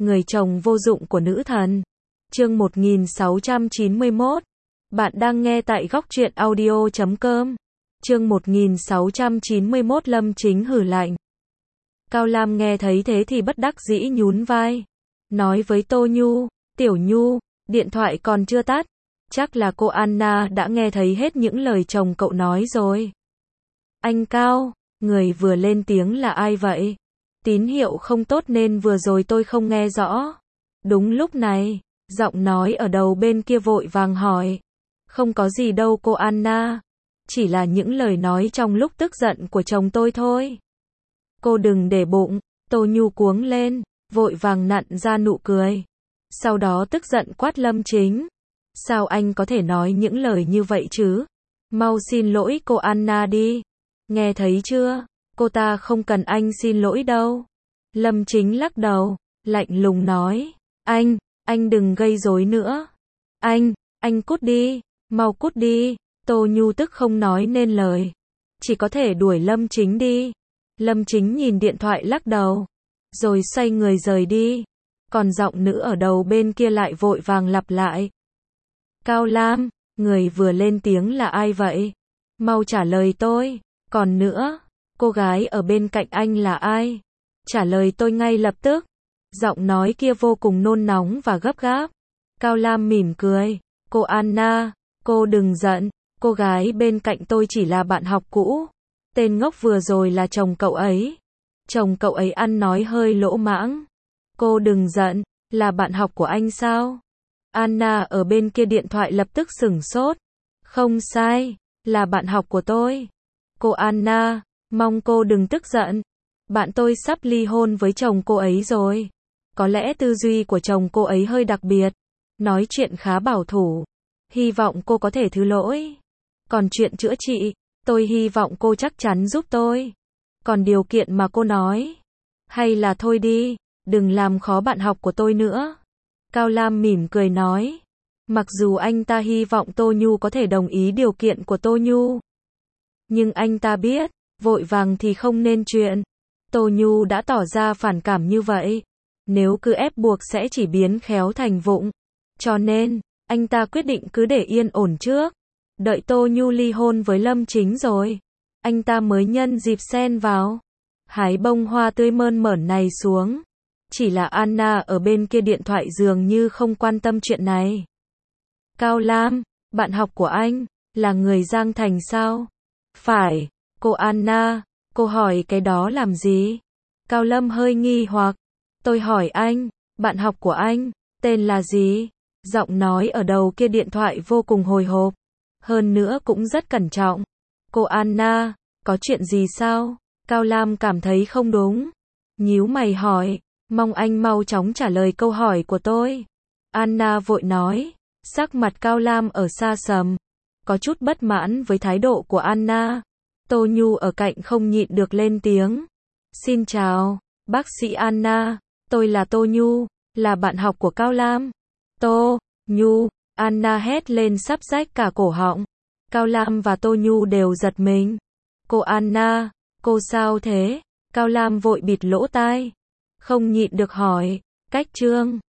người chồng vô dụng của nữ thần. Chương 1691. Bạn đang nghe tại Góc Truyện Audio.com. Chương 1691 Lâm Chính hử lạnh. Cao Lam nghe thấy thế thì bất đắc dĩ nhún vai. Nói với Tô Nhu, Tiểu Nhu, điện thoại còn chưa tắt. Chắc là cô Anna đã nghe thấy hết những lời chồng cậu nói rồi. Anh Cao, người vừa lên tiếng là ai vậy? Tín hiệu không tốt nên vừa rồi tôi không nghe rõ. Đúng lúc này, giọng nói ở đầu bên kia vội vàng hỏi. Không có gì đâu cô Anna. Chỉ là những lời nói trong lúc tức giận của chồng tôi thôi. Cô đừng để bụng. Tô Nhu cuống lên, vội vàng nặn ra nụ cười. Sau đó tức giận quát Lâm Chính. Sao anh có thể nói những lời như vậy chứ? Mau xin lỗi cô Anna đi. Nghe thấy chưa? Cô ta không cần anh xin lỗi đâu. Lâm Chính lắc đầu, lạnh lùng nói. Anh đừng gây rối nữa. Anh cút đi, mau cút đi. Tô Nhu tức không nói nên lời. Chỉ có thể đuổi Lâm Chính đi. Lâm Chính nhìn điện thoại lắc đầu. Rồi xoay người rời đi. Còn giọng nữ ở đầu bên kia lại vội vàng lặp lại. Cao Lam, người vừa lên tiếng là ai vậy? Mau trả lời tôi. Còn nữa, cô gái ở bên cạnh anh là ai? Trả lời tôi ngay lập tức. Giọng nói kia vô cùng nôn nóng và gấp gáp. Cao Lam mỉm cười. Cô Anna, cô đừng giận. Cô gái bên cạnh tôi chỉ là bạn học cũ. Tên ngốc vừa rồi là chồng cậu ấy. Chồng cậu ấy ăn nói hơi lỗ mãng. Cô đừng giận, là bạn học của anh sao? Anna ở bên kia điện thoại lập tức sửng sốt. Không sai, là bạn học của tôi. Cô Anna, mong cô đừng tức giận. Bạn tôi sắp ly hôn với chồng cô ấy rồi. Có lẽ tư duy của chồng cô ấy hơi đặc biệt. Nói chuyện khá bảo thủ. Hy vọng cô có thể thứ lỗi. Còn chuyện chữa trị, tôi hy vọng cô chắc chắn giúp tôi. Còn điều kiện mà cô nói, hay là thôi đi, đừng làm khó bạn học của tôi nữa. Cao Lam mỉm cười nói. Mặc dù anh ta hy vọng Tô Nhu có thể đồng ý điều kiện của Tô Nhu. Nhưng anh ta biết, vội vàng thì không nên chuyện. Tô Nhu đã tỏ ra phản cảm như vậy. Nếu cứ ép buộc sẽ chỉ biến khéo thành vụng. Cho nên, anh ta quyết định cứ để yên ổn trước. Đợi Tô Nhu ly hôn với Lâm Chính rồi, anh ta mới nhân dịp xen vào. Hái bông hoa tươi mơn mởn này xuống. Chỉ là Anna ở bên kia điện thoại dường như không quan tâm chuyện này. Cao Lam, bạn học của anh, là người Giang Thành sao? Phải, cô Anna, cô hỏi cái đó làm gì? Cao Lâm hơi nghi hoặc. Tôi hỏi anh, bạn học của anh, tên là gì? Giọng nói ở đầu kia điện thoại vô cùng hồi hộp. Hơn nữa cũng rất cẩn trọng. Cô Anna, có chuyện gì sao? Cao Lam cảm thấy không đúng. Nhíu mày hỏi, mong anh mau chóng trả lời câu hỏi của tôi. Anna vội nói, sắc mặt Cao Lam ở xa sầm. Có chút bất mãn với thái độ của Anna. Tô Nhu ở cạnh không nhịn được lên tiếng. Xin chào, bác sĩ Anna, tôi là Tô Nhu, là bạn học của Cao Lam. Tô Nhu, Anna hét lên sắp rách cả cổ họng. Cao Lam và Tô Nhu đều giật mình. Cô Anna, cô sao thế? Cao Lam vội bịt lỗ tai. Không nhịn được hỏi, cách Trương.